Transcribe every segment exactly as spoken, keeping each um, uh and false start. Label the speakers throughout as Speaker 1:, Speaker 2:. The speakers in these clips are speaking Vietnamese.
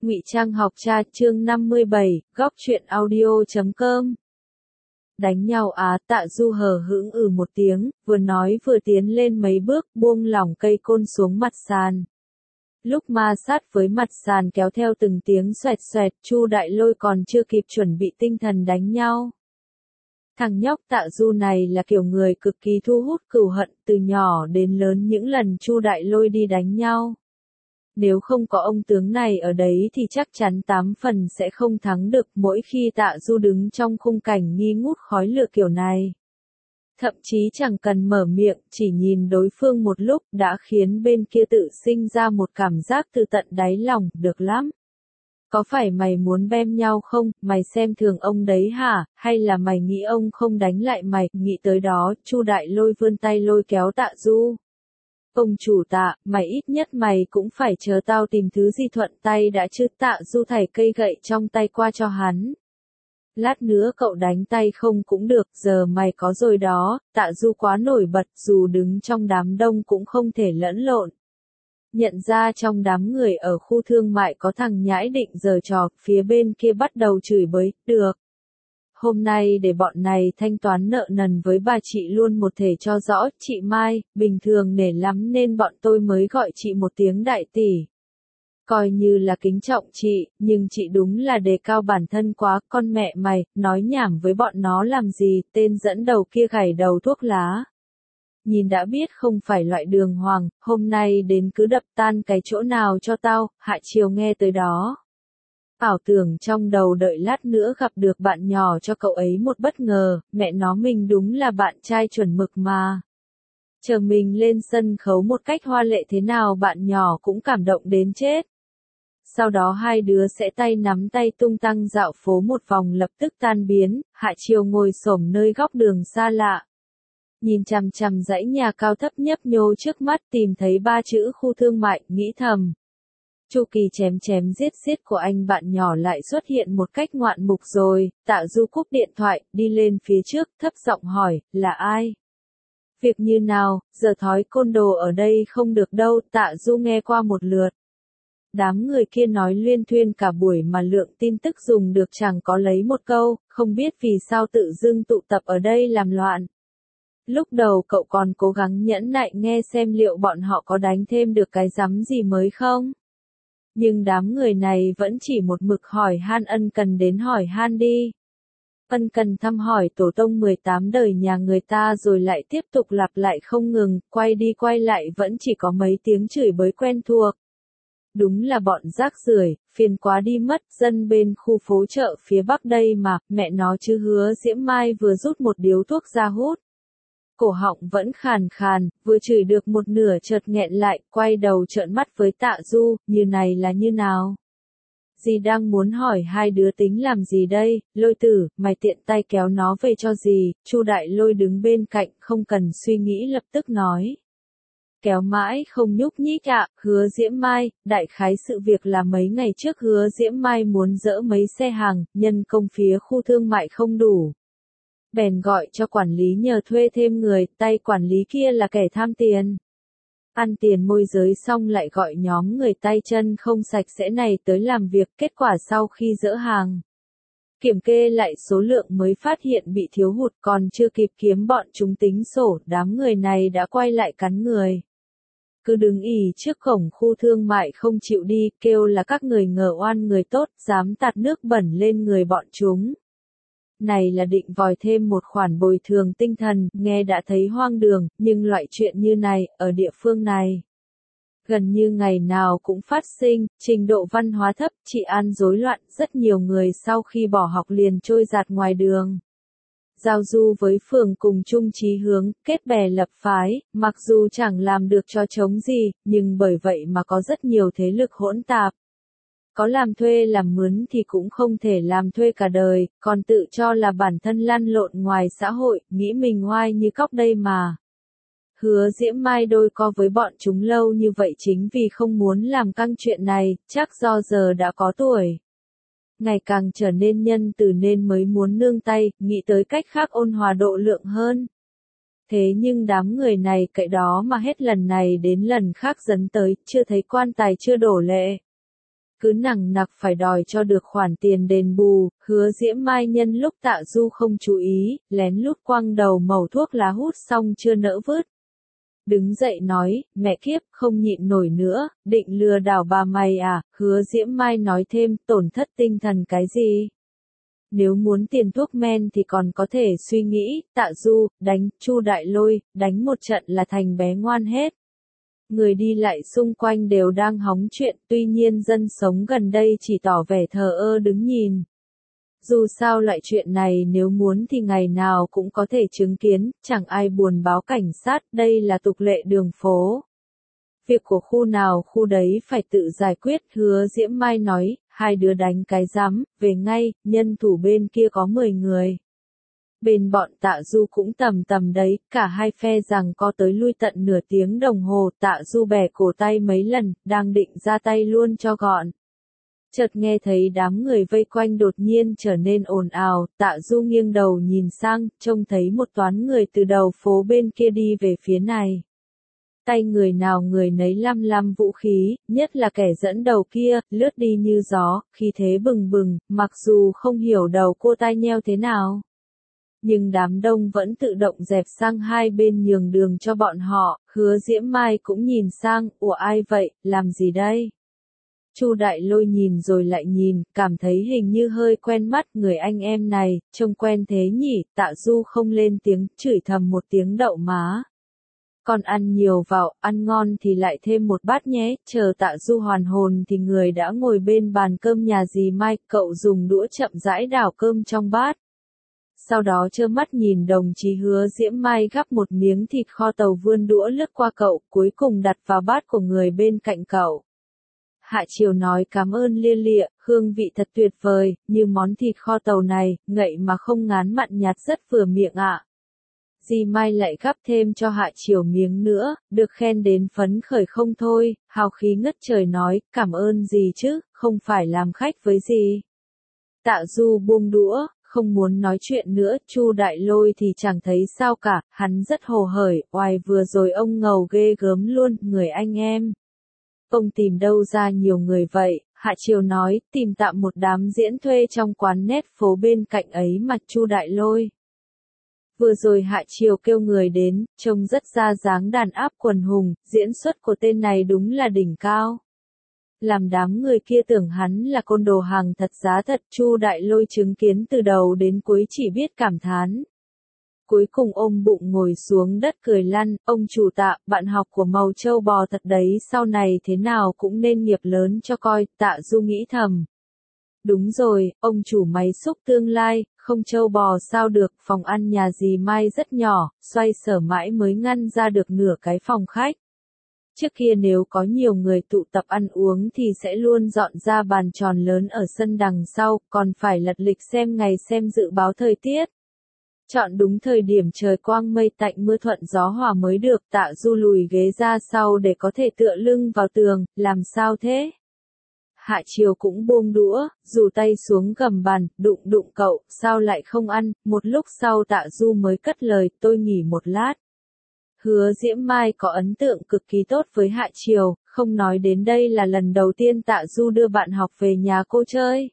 Speaker 1: Ngụy Trang học cha chương năm mươi bảy, góc truyện audio chấm com. Đánh nhau á, Tạ Du hờ hững ừ một tiếng, vừa nói vừa tiến lên mấy bước, buông lỏng cây côn xuống mặt sàn. Lúc ma sát với mặt sàn kéo theo từng tiếng xoẹt xoẹt, Chu Đại Lôi còn chưa kịp chuẩn bị tinh thần đánh nhau. Thằng nhóc Tạ Du này là kiểu người cực kỳ thu hút cừu hận, từ nhỏ đến lớn những lần Chu Đại Lôi đi đánh nhau. Nếu không có ông tướng này ở đấy thì chắc chắn tám phần sẽ không thắng được mỗi khi Tạ Du đứng trong khung cảnh nghi ngút khói lửa kiểu này. Thậm chí chẳng cần mở miệng, chỉ nhìn đối phương một lúc đã khiến bên kia tự sinh ra một cảm giác từ tận đáy lòng, được lắm. Có phải mày muốn bem nhau không, mày xem thường ông đấy hả, hay là mày nghĩ ông không đánh lại mày, nghĩ tới đó, Chu Đại Lôi vươn tay lôi kéo Tạ Du. Ông chủ Tạ, mày ít nhất mày cũng phải chờ tao tìm thứ gì thuận tay đã chứ. Tạ Du thảy cây gậy trong tay qua cho hắn. Lát nữa cậu đánh tay không cũng được, giờ mày có rồi đó. Tạ Du quá nổi bật, dù đứng trong đám đông cũng không thể lẫn lộn. Nhận ra trong đám người ở khu thương mại có thằng nhãi định giở trò, phía bên kia bắt đầu chửi bới, được. Hôm nay để bọn này thanh toán nợ nần với bà chị luôn một thể cho rõ, chị Mai, bình thường nể lắm nên bọn tôi mới gọi chị một tiếng đại tỷ. Coi như là kính trọng chị, nhưng chị đúng là đề cao bản thân quá, con mẹ mày, nói nhảm với bọn nó làm gì, tên dẫn đầu kia gảy đầu thuốc lá. Nhìn đã biết không phải loại đường hoàng, hôm nay đến cứ đập tan cái chỗ nào cho tao, hạ chiều nghe tới đó. Ảo tưởng trong đầu đợi lát nữa gặp được bạn nhỏ cho cậu ấy một bất ngờ, mẹ nó mình đúng là bạn trai chuẩn mực mà. Chờ mình lên sân khấu một cách hoa lệ thế nào bạn nhỏ cũng cảm động đến chết. Sau đó hai đứa sẽ tay nắm tay tung tăng dạo phố một vòng lập tức tan biến, Hạ Chiều ngồi xổm nơi góc đường xa lạ. Nhìn chằm chằm dãy nhà cao thấp nhấp nhô trước mắt tìm thấy ba chữ khu thương mại, nghĩ thầm. Chu kỳ chém chém giết giết của anh bạn nhỏ lại xuất hiện một cách ngoạn mục rồi. Tạ Du cúp điện thoại, đi lên phía trước, thấp giọng hỏi, là ai? Việc như nào, giờ thói côn đồ ở đây không được đâu. Tạ Du nghe qua một lượt. Đám người kia nói luyên thuyên cả buổi mà lượng tin tức dùng được chẳng có lấy một câu, không biết vì sao tự dưng tụ tập ở đây làm loạn. Lúc đầu cậu còn cố gắng nhẫn nại nghe xem liệu bọn họ có đánh thêm được cái rắm gì mới không? Nhưng đám người này vẫn chỉ một mực hỏi han ân cần đến hỏi han đi. Ân cần thăm hỏi tổ tông mười tám đời nhà người ta rồi lại tiếp tục lặp lại không ngừng, quay đi quay lại vẫn chỉ có mấy tiếng chửi bới quen thuộc. Đúng là bọn rác rưởi, phiền quá đi mất, dân bên khu phố chợ phía bắc đây mà, mẹ nó chứ. Hứa Diễm Mai vừa rút một điếu thuốc ra hút. Cổ họng vẫn khàn khàn, vừa chửi được một nửa chợt nghẹn lại, quay đầu trợn mắt với Tạ Du, như này là như nào? Dì đang muốn hỏi hai đứa tính làm gì đây, Lôi tử, mày tiện tay kéo nó về cho dì. Chu Đại Lôi đứng bên cạnh không cần suy nghĩ lập tức nói. Kéo mãi không nhúc nhích ạ, Hứa Diễm Mai, đại khái sự việc là mấy ngày trước Hứa Diễm Mai muốn dỡ mấy xe hàng, nhân công phía khu thương mại không đủ. Bèn gọi cho quản lý nhờ thuê thêm người, tay quản lý kia là kẻ tham tiền. Ăn tiền môi giới xong lại gọi nhóm người tay chân không sạch sẽ này tới làm việc, kết quả sau khi dỡ hàng. Kiểm kê lại số lượng mới phát hiện bị thiếu hụt, còn chưa kịp kiếm bọn chúng tính sổ, đám người này đã quay lại cắn người. Cứ đứng ì trước cổng khu thương mại không chịu đi, kêu là các người ngờ oan người tốt, dám tạt nước bẩn lên người bọn chúng. Này là định vòi thêm một khoản bồi thường tinh thần, nghe đã thấy hoang đường, nhưng loại chuyện như này, ở địa phương này, gần như ngày nào cũng phát sinh, trình độ văn hóa thấp, trị an rối loạn, rất nhiều người sau khi bỏ học liền trôi dạt ngoài đường. Giao du với phường cùng chung chí hướng, kết bè lập phái, mặc dù chẳng làm được cho trống gì, nhưng bởi vậy mà có rất nhiều thế lực hỗn tạp. Có làm thuê làm mướn thì cũng không thể làm thuê cả đời, còn tự cho là bản thân lăn lộn ngoài xã hội, nghĩ mình oai như cóc đây mà. Hứa Diễm Mai đôi co với bọn chúng lâu như vậy chính vì không muốn làm căng chuyện này, chắc do giờ đã có tuổi. Ngày càng trở nên nhân từ nên mới muốn nương tay, nghĩ tới cách khác ôn hòa độ lượng hơn. Thế nhưng đám người này cậy đó mà hết lần này đến lần khác dấn tới, chưa thấy quan tài chưa đổ lệ. cứ nằng nặc phải đòi cho được khoản tiền đền bù. Hứa Diễm Mai nhân lúc Tạ Du không chú ý, lén lút quăng đầu mẩu thuốc lá hút xong chưa nỡ vứt. Đứng dậy nói, mẹ kiếp, không nhịn nổi nữa, định lừa đảo bà mày à? Hứa Diễm Mai nói thêm, tổn thất tinh thần cái gì? Nếu muốn tiền thuốc men thì còn có thể suy nghĩ. Tạ Du, đánh, Chu Đại Lôi, đánh một trận là thành bé ngoan hết. Người đi lại xung quanh đều đang hóng chuyện, tuy nhiên dân sống gần đây chỉ tỏ vẻ thờ ơ đứng nhìn. Dù sao loại chuyện này nếu muốn thì ngày nào cũng có thể chứng kiến, chẳng ai buồn báo cảnh sát, đây là tục lệ đường phố. Việc của khu nào khu đấy phải tự giải quyết. Hứa Diễm Mai nói, hai đứa đánh cái rắm, về ngay, nhân thủ bên kia có mười người. Bên bọn Tạ Du cũng tầm tầm đấy, cả hai phe rằng co tới lui tận nửa tiếng đồng hồ. Tạ Du bẻ cổ tay mấy lần, đang định ra tay luôn cho gọn. Chợt nghe thấy đám người vây quanh đột nhiên trở nên ồn ào. Tạ Du nghiêng đầu nhìn sang, trông thấy một toán người từ đầu phố bên kia đi về phía này. Tay người nào người nấy lăm lăm vũ khí, nhất là kẻ dẫn đầu kia, lướt đi như gió, khí thế bừng bừng, mặc dù không hiểu đầu cô tai nheo thế nào. Nhưng đám đông vẫn tự động dẹp sang hai bên nhường đường cho bọn họ. Hứa Diễm Mai cũng nhìn sang, ủa ai vậy, làm gì đây? Chu Đại Lôi nhìn rồi lại nhìn, cảm thấy hình như hơi quen mắt. Người anh em này, trông quen thế nhỉ? Tạ Du không lên tiếng, chửi thầm một tiếng đậu má. Còn ăn nhiều vào, ăn ngon thì lại thêm một bát nhé. Chờ Tạ Du hoàn hồn thì người đã ngồi bên bàn cơm nhà dì Mai. Cậu dùng đũa chậm rãi đảo cơm trong bát. Sau đó trơ mắt nhìn đồng chí Hứa Diễm Mai gắp một miếng thịt kho tàu, vươn đũa lướt qua cậu, cuối cùng đặt vào bát của người bên cạnh cậu. Hạ Triều nói cảm ơn lia lịa, hương vị thật tuyệt vời, như món thịt kho tàu này, ngậy mà không ngán mặn nhạt, rất vừa miệng ạ. Dì Mai lại gắp thêm cho Hạ Triều miếng nữa, được khen đến phấn khởi không thôi, hào khí ngất trời nói, cảm ơn gì chứ, không phải làm khách với dì. Tạ Du buông đũa, không muốn nói chuyện nữa. Chu Đại Lôi thì chẳng thấy sao cả, hắn rất hồ hởi, oài vừa rồi ông ngầu ghê gớm luôn, người anh em. Ông tìm đâu ra nhiều người vậy? Hạ Triều nói, tìm tạm một đám diễn thuê trong quán nét phố bên cạnh ấy mà. Chu Đại Lôi. Vừa rồi Hạ Triều kêu người đến, trông rất ra dáng đàn áp quần hùng, diễn xuất của tên này đúng là đỉnh cao. Làm đám người kia tưởng hắn là côn đồ hàng thật giá thật. Chu Đại Lôi chứng kiến từ đầu đến cuối chỉ biết cảm thán. Cuối cùng ôm bụng ngồi xuống đất cười lăn, ông chủ Tạ, bạn học của màu trâu bò thật đấy, sau này thế nào cũng nên nghiệp lớn cho coi. Tạ Du nghĩ thầm. Đúng rồi, ông chủ máy xúc tương lai, không trâu bò sao được. Phòng ăn nhà dì Mai rất nhỏ, xoay sở mãi mới ngăn ra được nửa cái phòng khách. Trước kia nếu có nhiều người tụ tập ăn uống thì sẽ luôn dọn ra bàn tròn lớn ở sân đằng sau, còn phải lật lịch xem ngày xem dự báo thời tiết. Chọn đúng thời điểm trời quang mây tạnh mưa thuận gió hòa mới được. Tạ Du lùi ghế ra sau để có thể tựa lưng vào tường, làm sao thế? Hạ Triều cũng buông đũa, rủ tay xuống gầm bàn, đụng đụng cậu, sao lại không ăn? Một lúc sau Tạ Du mới cất lời, tôi nghỉ một lát. Hứa Diễm Mai có ấn tượng cực kỳ tốt với Hạ Triều, không nói đến đây là lần đầu tiên Tạ Du đưa bạn học về nhà cô chơi.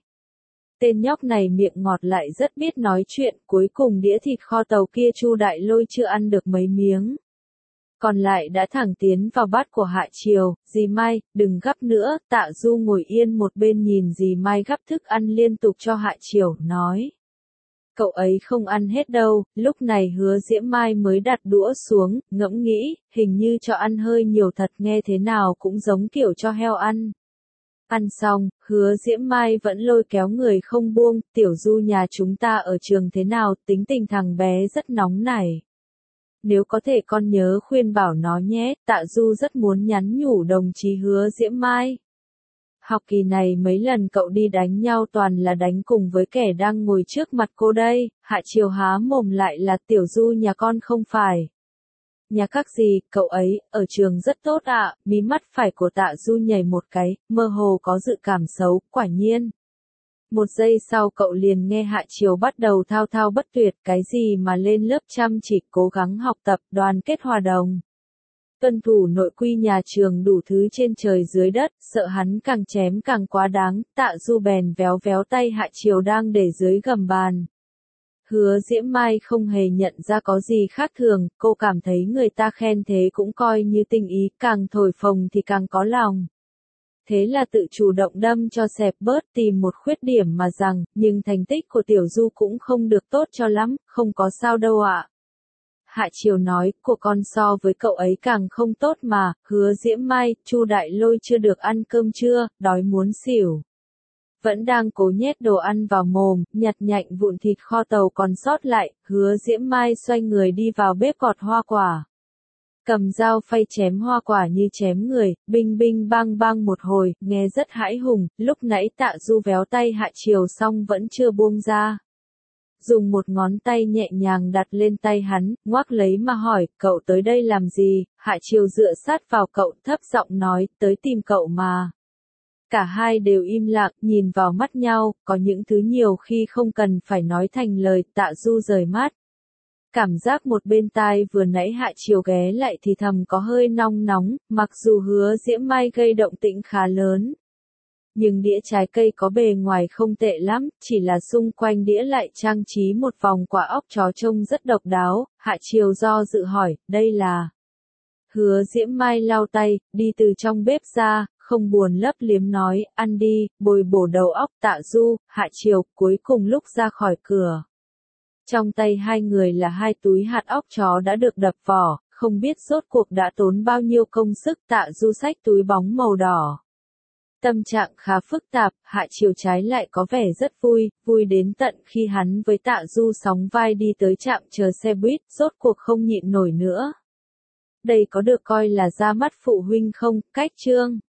Speaker 1: Tên nhóc này miệng ngọt lại rất biết nói chuyện, cuối cùng đĩa thịt kho tàu kia Chu Đại Lôi chưa ăn được mấy miếng. Còn lại đã thẳng tiến vào bát của Hạ Triều. Dì Mai, đừng gắp nữa. Tạ Du ngồi yên một bên nhìn dì Mai gắp thức ăn liên tục cho Hạ Triều, nói. Cậu ấy không ăn hết đâu. Lúc này Hứa Diễm Mai mới đặt đũa xuống, ngẫm nghĩ, hình như cho ăn hơi nhiều thật, nghe thế nào cũng giống kiểu cho heo ăn. Ăn xong, Hứa Diễm Mai vẫn lôi kéo người không buông, Tiểu Du nhà chúng ta ở trường thế nào, tính tình thằng bé rất nóng nảy. Nếu có thể con nhớ khuyên bảo nó nhé. Tạ Du rất muốn nhắn nhủ đồng chí Hứa Diễm Mai. Học kỳ này mấy lần cậu đi đánh nhau toàn là đánh cùng với kẻ đang ngồi trước mặt cô đây. Hạ Triều há mồm lại là Tiểu Du nhà con không phải. Nhà các gì, cậu ấy, ở trường rất tốt ạ. À. Mí mắt phải của Tạ Du nhảy một cái, mơ hồ có dự cảm xấu, quả nhiên. Một giây sau cậu liền nghe Hạ Triều bắt đầu thao thao bất tuyệt, cái gì mà lên lớp chăm chỉ cố gắng học tập, đoàn kết hòa đồng. tuân thủ nội quy nhà trường đủ thứ trên trời dưới đất, sợ hắn càng chém càng quá đáng, Tạ Du bèn véo véo tay Hạ Triều đang để dưới gầm bàn. Hứa Diễm Mai không hề nhận ra có gì khác thường, cô cảm thấy người ta khen thế cũng coi như tình ý, càng thổi phồng thì càng có lòng. Thế là tự chủ động đâm cho xẹp bớt tìm một khuyết điểm mà rằng, nhưng thành tích của Tiểu Du cũng không được tốt cho lắm, không có sao đâu ạ. Hạ Triều nói, của con so với cậu ấy càng không tốt mà, Hứa Diễm Mai, Chu Đại Lôi chưa được ăn cơm trưa, đói muốn xỉu. Vẫn đang cố nhét đồ ăn vào mồm, nhặt nhạnh vụn thịt kho tàu còn sót lại, Hứa Diễm Mai xoay người đi vào bếp gọt hoa quả. Cầm dao phay chém hoa quả như chém người, binh binh bang bang một hồi, nghe rất hãi hùng, lúc nãy Tạ Du véo tay Hạ Triều xong vẫn chưa buông ra. Dùng một ngón tay nhẹ nhàng đặt lên tay hắn, ngoắc lấy mà hỏi, cậu tới đây làm gì? Hạ Triều dựa sát vào cậu, thấp giọng nói, tới tìm cậu mà. Cả hai đều im lặng, nhìn vào mắt nhau, có những thứ nhiều khi không cần phải nói thành lời, Tạ Du rời mắt. Cảm giác một bên tai vừa nãy Hạ Triều ghé lại thì thầm có hơi nong nóng, mặc dù Hứa Diễm Mai gây động tĩnh khá lớn. Nhưng đĩa trái cây có bề ngoài không tệ lắm, chỉ là xung quanh đĩa lại trang trí một vòng quả óc chó trông rất độc đáo, Hạ Triều do dự hỏi, đây là... Hứa Diễm Mai lau tay, đi từ trong bếp ra, không buồn lấp liếm nói, ăn đi, bồi bổ đầu óc. Tạ Du, Hạ Triều, cuối cùng lúc ra khỏi cửa. Trong tay hai người là hai túi hạt óc chó đã được đập vỏ, không biết rốt cuộc đã tốn bao nhiêu công sức. Tạ Du xách túi bóng màu đỏ. Tâm trạng khá phức tạp, Hạ Triều trái lại có vẻ rất vui, vui đến tận khi hắn với Tạ Du sóng vai đi tới trạm chờ xe buýt, rốt cuộc không nhịn nổi nữa. Đây có được coi là ra mắt phụ huynh không? Cách chương